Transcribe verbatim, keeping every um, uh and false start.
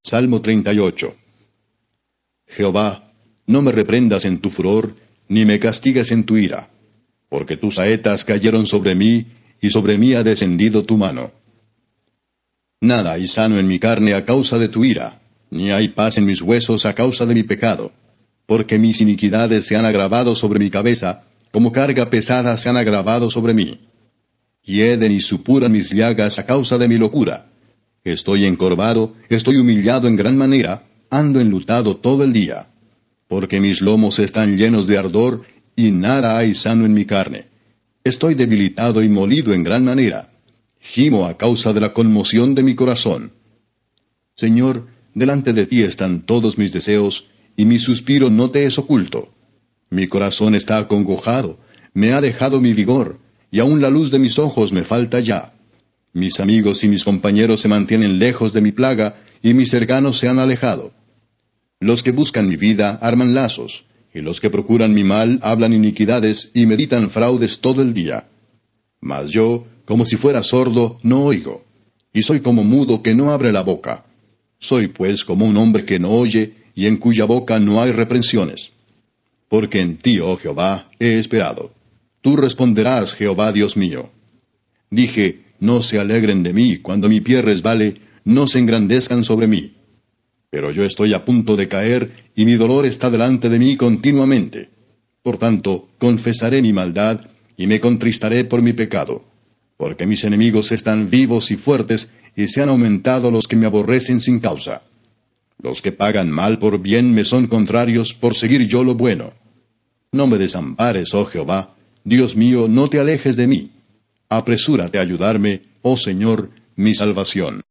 Salmo treinta y ocho. Jehová, no me reprendas en tu furor, ni me castigues en tu ira, porque tus saetas cayeron sobre mí, y sobre mí ha descendido tu mano. Nada hay sano en mi carne a causa de tu ira, ni hay paz en mis huesos a causa de mi pecado, porque mis iniquidades se han agravado sobre mi cabeza, como carga pesada se han agravado sobre mí. Hieden y supuran mis llagas a causa de mi locura. Estoy encorvado, estoy humillado en gran manera, ando enlutado todo el día. Porque mis lomos están llenos de ardor, y nada hay sano en mi carne. Estoy debilitado y molido en gran manera. Gimo a causa de la conmoción de mi corazón. Señor, delante de ti están todos mis deseos, y mi suspiro no te es oculto. Mi corazón está acongojado, me ha dejado mi vigor, y aun la luz de mis ojos me falta ya. Mis amigos y mis compañeros se mantienen lejos de mi plaga, y mis cercanos se han alejado. Los que buscan mi vida arman lazos, y los que procuran mi mal hablan iniquidades y meditan fraudes todo el día. Mas yo, como si fuera sordo, no oigo, y soy como mudo que no abre la boca. Soy pues como un hombre que no oye, y en cuya boca no hay reprensiones. Porque en ti, oh Jehová, he esperado. Tú responderás, Jehová Dios mío. Dije, no se alegren de mí cuando mi pie resbale, no se engrandezcan sobre mí. Pero yo estoy a punto de caer, y mi dolor está delante de mí continuamente. Por tanto, confesaré mi maldad, y me contristaré por mi pecado. Porque mis enemigos están vivos y fuertes, y se han aumentado los que me aborrecen sin causa. Los que pagan mal por bien me son contrarios por seguir yo lo bueno. No me desampares, oh Jehová, Dios mío, no te alejes de mí. Apresúrate a ayudarme, oh Señor, mi salvación.